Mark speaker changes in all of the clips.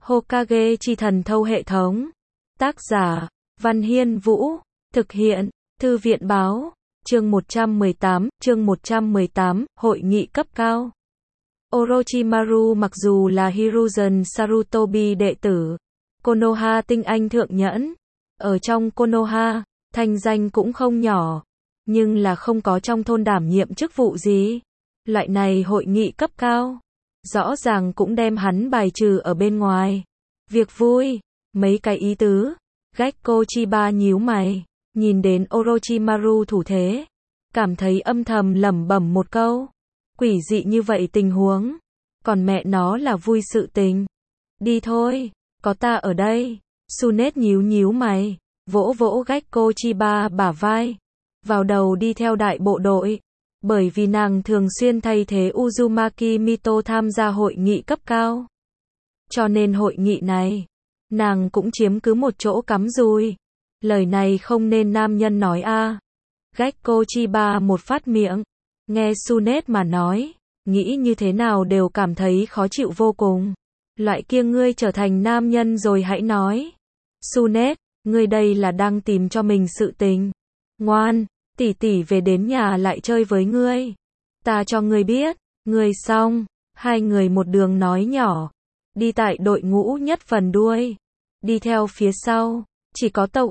Speaker 1: Hokage chi thần thâu hệ thống. Tác giả, Văn Hiên Vũ. Thực hiện, Thư viện Báo. Chương 118, Hội nghị cấp cao. Orochimaru mặc dù là Hiruzen Sarutobi đệ tử, Konoha tinh anh thượng nhẫn. Ở trong Konoha, thanh danh cũng không nhỏ, nhưng là không có trong thôn đảm nhiệm chức vụ gì. Loại này hội nghị cấp cao, rõ ràng cũng đem hắn bài trừ ở bên ngoài. Việc vui, mấy cái ý tứ. Gekko Chiba nhíu mày, nhìn đến Orochimaru thủ thế, cảm thấy âm thầm lẩm bẩm một câu. Quỷ dị như vậy tình huống, còn mẹ nó là vui sự tình. Đi thôi, có ta ở đây. Tsunade nhíu mày, vỗ vỗ Gekko Chiba bả vai. Vào đầu đi theo đại bộ đội, bởi vì nàng thường xuyên thay thế Uzumaki Mito tham gia hội nghị cấp cao. Cho nên hội nghị này, nàng cũng chiếm cứ một chỗ cắm rùi. Lời này không nên nam nhân nói a. Gekko Chiba một phát miệng, nghe Tsunade mà nói, nghĩ như thế nào đều cảm thấy khó chịu vô cùng. Loại kia ngươi trở thành nam nhân rồi hãy nói. Tsunade, ngươi đây là đang tìm cho mình sự tình. Ngoan, tỷ tỷ về đến nhà lại chơi với ngươi. Ta cho ngươi biết, ngươi xong. Hai người một đường nói nhỏ, đi tại đội ngũ nhất phần đuôi. Đi theo phía sau, chỉ có tộc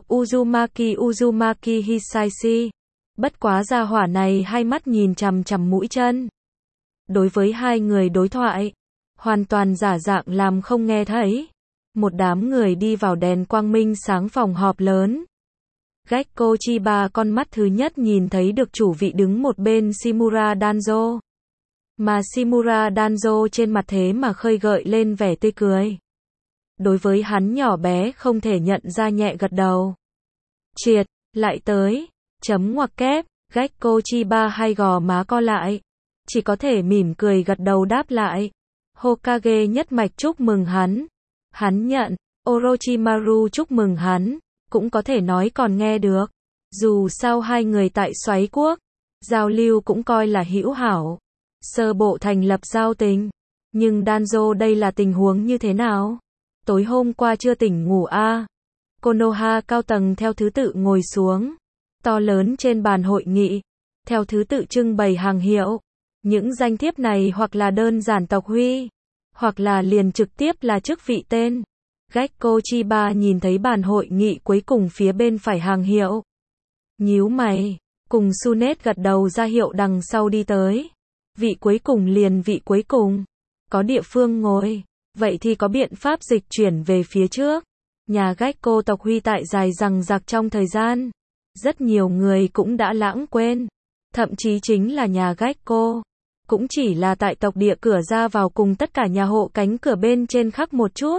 Speaker 1: Uzumaki Hisaishi. Bất quá gia hỏa này hai mắt nhìn chằm chằm mũi chân. Đối với hai người đối thoại, hoàn toàn giả dạng làm không nghe thấy. Một đám người đi vào đèn quang minh sáng phòng họp lớn. Gekko Chiba con mắt thứ nhất nhìn thấy được chủ vị đứng một bên Shimura Danzo. Mà Shimura Danzo trên mặt thế mà khơi gợi lên vẻ tươi cười. Đối với hắn nhỏ bé không thể nhận ra nhẹ gật đầu. Triệt, lại tới, chấm ngoặc kép, Gekko Chiba hai gò má co lại. Chỉ có thể mỉm cười gật đầu đáp lại. Hokage nhất mạch chúc mừng hắn. Hắn nhận, Orochimaru chúc mừng hắn, cũng có thể nói còn nghe được. Dù sao hai người tại Xoáy Quốc, giao lưu cũng coi là hữu hảo. Sơ bộ thành lập giao tình. Nhưng Danzo đây là tình huống như thế nào? Tối hôm qua chưa tỉnh ngủ a? Konoha cao tầng theo thứ tự ngồi xuống. To lớn trên bàn hội nghị, theo thứ tự trưng bày hàng hiệu. Những danh thiếp này hoặc là đơn giản tộc huy, hoặc là liền trực tiếp là chức vị tên. Gekko Chiba nhìn thấy bàn hội nghị cuối cùng phía bên phải hàng hiệu. Nhíu mày, cùng Tsunade gật đầu ra hiệu đằng sau đi tới. Vị cuối cùng liền vị cuối cùng. Có địa phương ngồi, vậy thì có biện pháp dịch chuyển về phía trước. Nhà Gekko tộc huy tại dài dằng dặc trong thời gian. Rất nhiều người cũng đã lãng quên. Thậm chí chính là nhà Gekko. Cũng chỉ là tại tộc địa cửa ra vào cùng tất cả nhà hộ cánh cửa bên trên khắc một chút.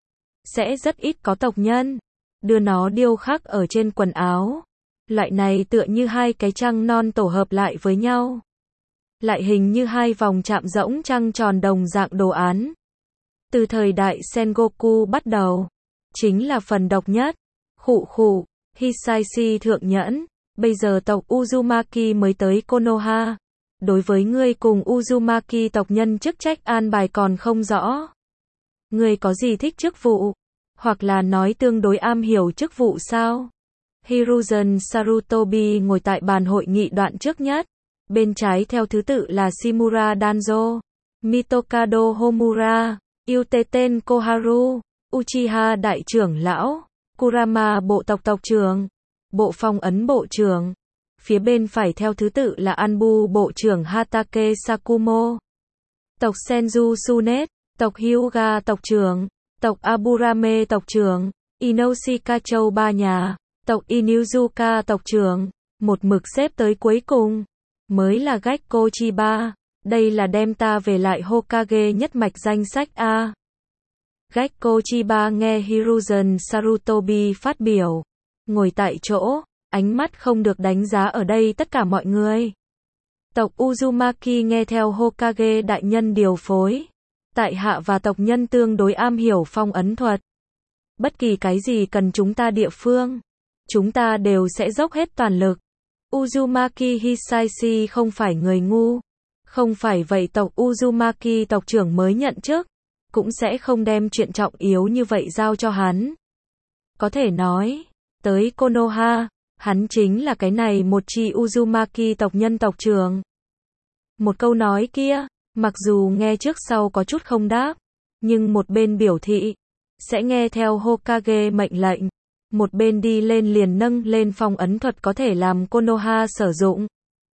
Speaker 1: Sẽ rất ít có tộc nhân đưa nó điêu khắc ở trên quần áo. Loại này tựa như hai cái trăng non tổ hợp lại với nhau. Lại hình như hai vòng chạm rỗng trăng tròn đồng dạng đồ án. Từ thời đại Sengoku bắt đầu, chính là phần độc nhất. Khụ, Hisaishi thượng nhẫn, bây giờ tộc Uzumaki mới tới Konoha. Đối với ngươi cùng Uzumaki tộc nhân chức trách an bài còn không rõ. Ngươi có gì thích chức vụ? Hoặc là nói tương đối am hiểu chức vụ sao? Hiruzen Sarutobi ngồi tại bàn hội nghị đoạn trước nhất. Bên trái theo thứ tự là Shimura Danzo, Mitokado Homura, Yuteten Koharu, Uchiha đại trưởng lão, Kurama bộ tộc tộc trưởng, bộ phong ấn bộ trưởng. Phía bên phải theo thứ tự là Anbu bộ trưởng Hatake Sakumo, tộc Senju Tsunade, tộc Hyuga tộc trưởng, tộc Aburame tộc trưởng, Inoshika Châu ba nhà, tộc Inuzuka tộc trưởng. Một mực xếp tới cuối cùng mới là Gekko Chiba. Đây là đem ta về lại Hokage nhất mạch danh sách a. Gekko Chiba nghe Hiruzen Sarutobi phát biểu, ngồi tại chỗ, ánh mắt không được đánh giá ở đây tất cả mọi người. Tộc Uzumaki nghe theo Hokage đại nhân điều phối. Tại hạ và tộc nhân tương đối am hiểu phong ấn thuật. Bất kỳ cái gì cần chúng ta địa phương, chúng ta đều sẽ dốc hết toàn lực. Uzumaki Hisaishi không phải người ngu. Không phải vậy tộc Uzumaki tộc trưởng mới nhận chức, cũng sẽ không đem chuyện trọng yếu như vậy giao cho hắn. Có thể nói, tới Konoha, hắn chính là cái này một chi Uzumaki tộc nhân tộc trưởng. Một câu nói kia, mặc dù nghe trước sau có chút không đáp, nhưng một bên biểu thị, sẽ nghe theo Hokage mệnh lệnh, một bên đi lên liền nâng lên phong ấn thuật có thể làm Konoha sử dụng.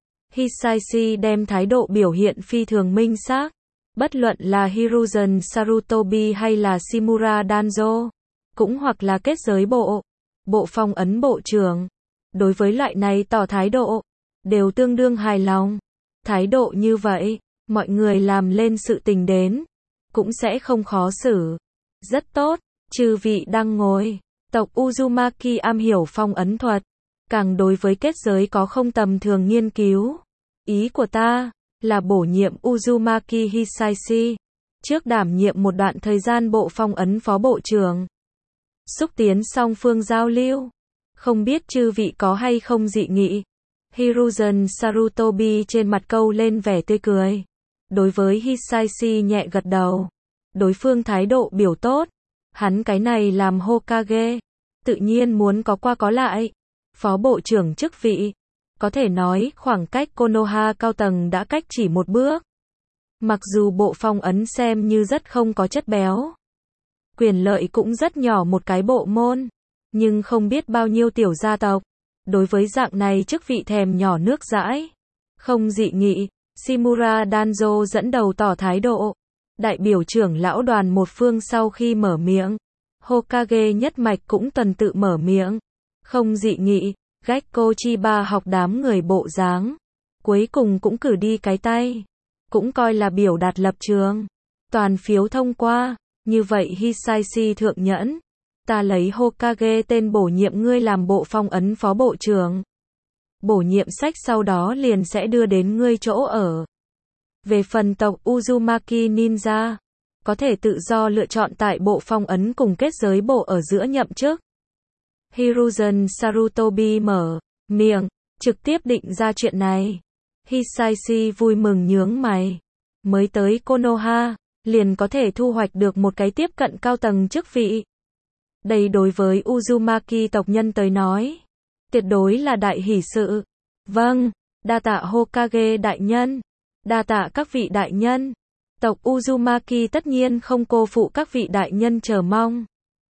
Speaker 1: Hisaishi đem thái độ biểu hiện phi thường minh xác, bất luận là Hiruzen Sarutobi hay là Shimura Danzo, cũng hoặc là kết giới bộ phong ấn bộ trưởng, đối với loại này tỏ thái độ, đều tương đương hài lòng. Thái độ như vậy, mọi người làm lên sự tình đến, cũng sẽ không khó xử. Rất tốt, chư vị đang ngồi, tộc Uzumaki am hiểu phong ấn thuật, càng đối với kết giới có không tầm thường nghiên cứu. Ý của ta, là bổ nhiệm Uzumaki Hisaishi, trước đảm nhiệm một đoạn thời gian bộ phong ấn phó bộ trưởng. Xúc tiến song phương giao lưu, không biết chư vị có hay không dị nghị. Hiruzen Sarutobi trên mặt câu lên vẻ tươi cười. Đối với Hisaishi nhẹ gật đầu. Đối phương thái độ biểu tốt. Hắn cái này làm Hokage, tự nhiên muốn có qua có lại. Phó bộ trưởng chức vị, có thể nói khoảng cách Konoha cao tầng đã cách chỉ một bước. Mặc dù bộ phong ấn xem như rất không có chất béo, quyền lợi cũng rất nhỏ một cái bộ môn, nhưng không biết bao nhiêu tiểu gia tộc, đối với dạng này chức vị thèm nhỏ nước dãi. Không dị nghị, Shimura Danzo dẫn đầu tỏ thái độ. Đại biểu trưởng lão đoàn một phương sau khi mở miệng, Hokage nhất mạch cũng tuần tự mở miệng. Không dị nghị, Gekko Chiba học đám người bộ dáng, cuối cùng cũng cử đi cái tay, cũng coi là biểu đạt lập trường. Toàn phiếu thông qua, như vậy Hisaishi thượng nhẫn, ta lấy Hokage tên bổ nhiệm ngươi làm bộ phong ấn phó bộ trưởng. Bổ nhiệm sách sau đó liền sẽ đưa đến ngươi chỗ ở. Về phần tộc Uzumaki Ninja, có thể tự do lựa chọn tại bộ phong ấn cùng kết giới bộ ở giữa nhậm chức. Hiruzen Sarutobi mở miệng, trực tiếp định ra chuyện này. Hisaishi vui mừng nhướng mày. Mới tới Konoha, liền có thể thu hoạch được một cái tiếp cận cao tầng chức vị. Đây đối với Uzumaki tộc nhân tới nói, tuyệt đối là đại hỷ sự. Vâng, đa tạ Hokage đại nhân, đa tạ các vị đại nhân. Tộc Uzumaki tất nhiên không cô phụ các vị đại nhân chờ mong.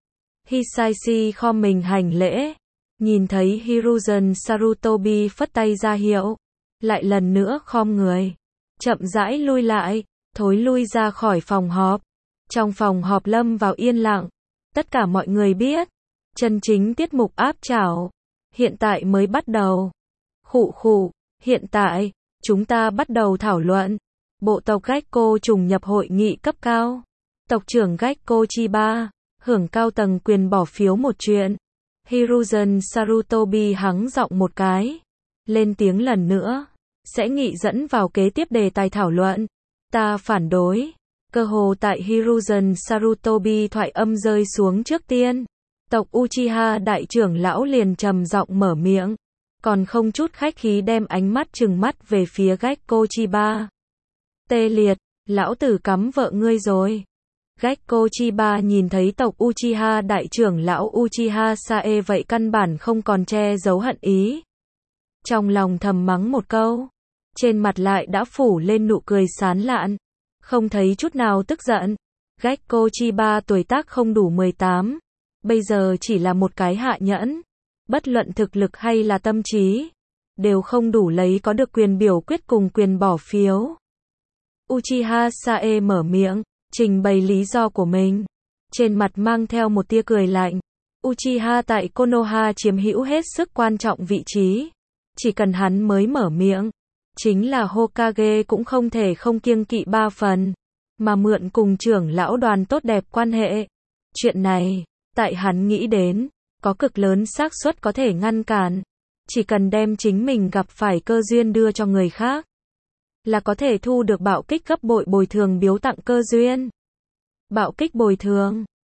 Speaker 1: Hisaishi khom mình hành lễ, nhìn thấy Hiruzen Sarutobi phất tay ra hiệu, lại lần nữa khom người, chậm rãi lui lại, thối lui ra khỏi phòng họp. Trong phòng họp lâm vào yên lặng, tất cả mọi người biết, chân chính tiết mục áp chảo, hiện tại mới bắt đầu. Khụ khụ, hiện tại, chúng ta bắt đầu thảo luận. Bộ tộc Gekko trùng nhập hội nghị cấp cao. Tộc trưởng Gekko Chiba, hưởng cao tầng quyền bỏ phiếu một chuyện. Hiruzen Sarutobi hắng giọng một cái, lên tiếng lần nữa, sẽ nghị dẫn vào kế tiếp đề tài thảo luận. Ta phản đối. Cơ hồ tại Hiruzen Sarutobi thoại âm rơi xuống trước tiên, tộc Uchiha đại trưởng lão liền trầm giọng mở miệng, còn không chút khách khí đem ánh mắt trừng mắt về phía Gekko Chiba. Tê liệt, lão tử cắm vợ ngươi rồi. Gekko Chiba nhìn thấy tộc Uchiha đại trưởng lão Uchiha Sae vậy căn bản không còn che giấu hận ý. Trong lòng thầm mắng một câu, trên mặt lại đã phủ lên nụ cười sán lạn, không thấy chút nào tức giận. Gekko Chiba tuổi tác không đủ 18, bây giờ chỉ là một cái hạ nhẫn, bất luận thực lực hay là tâm trí, đều không đủ lấy có được quyền biểu quyết cùng quyền bỏ phiếu. Uchiha Sae mở miệng, trình bày lý do của mình, trên mặt mang theo một tia cười lạnh. Uchiha tại Konoha chiếm hữu hết sức quan trọng vị trí, chỉ cần hắn mới mở miệng, chính là Hokage cũng không thể không kiêng kỵ ba phần, mà mượn cùng trưởng lão đoàn tốt đẹp quan hệ. Chuyện này, tại hắn nghĩ đến, có cực lớn xác suất có thể ngăn cản, chỉ cần đem chính mình gặp phải cơ duyên đưa cho người khác, là có thể thu được bạo kích gấp bội bồi thường biếu tặng cơ duyên. Bạo kích bồi thường